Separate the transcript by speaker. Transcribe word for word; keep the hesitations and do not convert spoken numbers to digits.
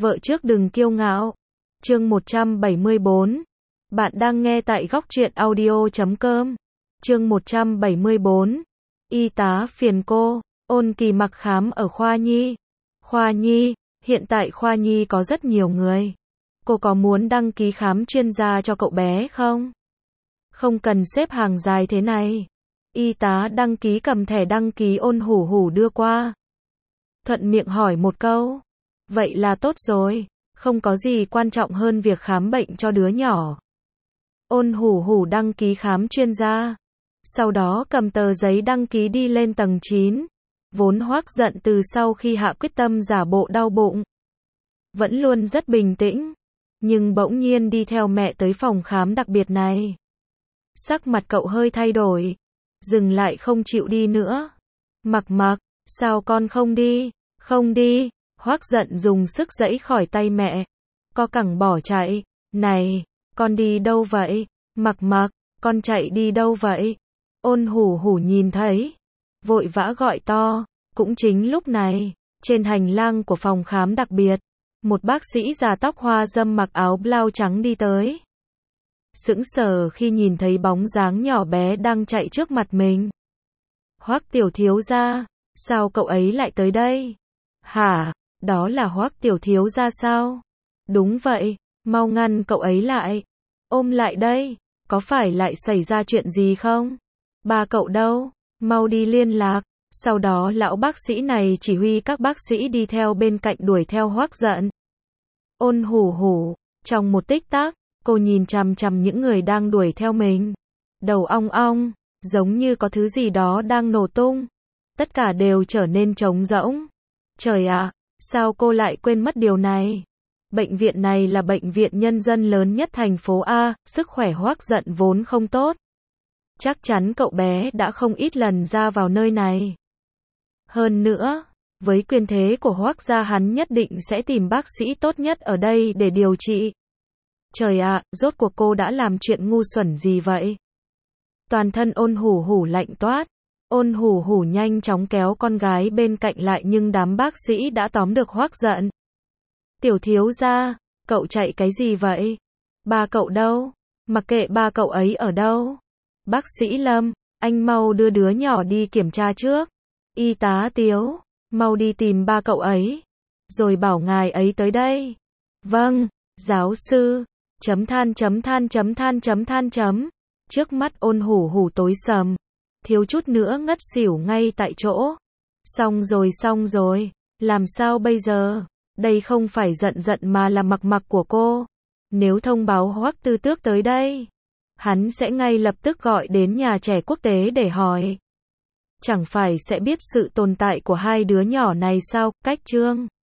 Speaker 1: Vợ trước đừng kiêu ngạo. Chương một trăm bảy mươi bốn. Bạn đang nghe tại góc truyện audio chấm com. Chương một trăm bảy mươi bốn. Y tá phiền cô. Ôn Kỳ mặc khám ở khoa nhi. Khoa nhi, hiện tại khoa nhi có rất nhiều người. Cô có muốn đăng ký khám chuyên gia cho cậu bé không? Không cần xếp hàng dài thế này. Y tá đăng ký cầm thẻ đăng ký Ôn Hủ Hủ đưa qua. Thuận miệng hỏi một câu. Vậy là tốt rồi, không có gì quan trọng hơn việc khám bệnh cho đứa nhỏ. Ôn Hủ Hủ đăng ký khám chuyên gia. Sau đó cầm tờ giấy đăng ký đi lên tầng chín. Vốn Hoắc giận từ sau khi hạ quyết tâm giả bộ đau bụng. Vẫn luôn rất bình tĩnh. Nhưng bỗng nhiên đi theo mẹ tới phòng khám đặc biệt này. Sắc mặt cậu hơi thay đổi. Dừng lại không chịu đi nữa. Mặc mặc, sao con không đi? Không đi. Hoắc giận dùng sức giãy khỏi tay mẹ. Co cẳng bỏ chạy. Này, con đi đâu vậy? Mặc mặc, con chạy đi đâu vậy? Ôn Hủ Hủ nhìn thấy. Vội vã gọi to. Cũng chính lúc này, trên hành lang của phòng khám đặc biệt, một bác sĩ già tóc hoa râm mặc áo blau trắng đi tới. Sững sờ khi nhìn thấy bóng dáng nhỏ bé đang chạy trước mặt mình. Hoắc tiểu thiếu gia, sao cậu ấy lại tới đây? Hả, đó là Hoắc tiểu thiếu gia sao? Đúng vậy, mau ngăn cậu ấy lại. Ôm lại đây, có phải lại xảy ra chuyện gì không? Ba cậu đâu? Mau đi liên lạc. Sau đó lão bác sĩ này chỉ huy các bác sĩ đi theo bên cạnh đuổi theo Hoắc giận. Ôn Hủ Hủ, trong một tích tắc, cô nhìn chằm chằm những người đang đuổi theo mình. Đầu ong ong, giống như có thứ gì đó đang nổ tung. Tất cả đều trở nên trống rỗng. Trời ạ, sao cô lại quên mất điều này? Bệnh viện này là bệnh viện nhân dân lớn nhất thành phố A, sức khỏe Hoắc giận vốn không tốt. Chắc chắn cậu bé đã không ít lần ra vào nơi này. Hơn nữa, với quyền thế của Hoắc gia hắn nhất định sẽ tìm bác sĩ tốt nhất ở đây để điều trị. Trời ạ, rốt cuộc cô đã làm chuyện ngu xuẩn gì vậy? Toàn thân Ôn Hủ Hủ lạnh toát. Ôn Hủ Hủ nhanh chóng kéo con gái bên cạnh lại nhưng đám bác sĩ đã tóm được Hoắc giận. Tiểu thiếu gia, cậu chạy cái gì vậy? Ba cậu đâu? Mặc kệ ba cậu ấy ở đâu. Bác sĩ Lâm, anh mau đưa đứa nhỏ đi kiểm tra trước. Y tá Tiếu, mau đi tìm ba cậu ấy. Rồi bảo ngài ấy tới đây. Vâng, giáo sư. Chấm than chấm than chấm than chấm than chấm. Trước mắt Ôn Hủ Hủ tối sầm. Thiếu chút nữa ngất xỉu ngay tại chỗ. Xong rồi xong rồi. Làm sao bây giờ? Đây không phải giận giận mà là mặc mặc của cô. Nếu thông báo Hoắc Tư Tước tới đây, hắn sẽ ngay lập tức gọi đến nhà trẻ quốc tế để hỏi. Chẳng phải sẽ biết sự tồn tại của hai đứa nhỏ này sao? Cách chương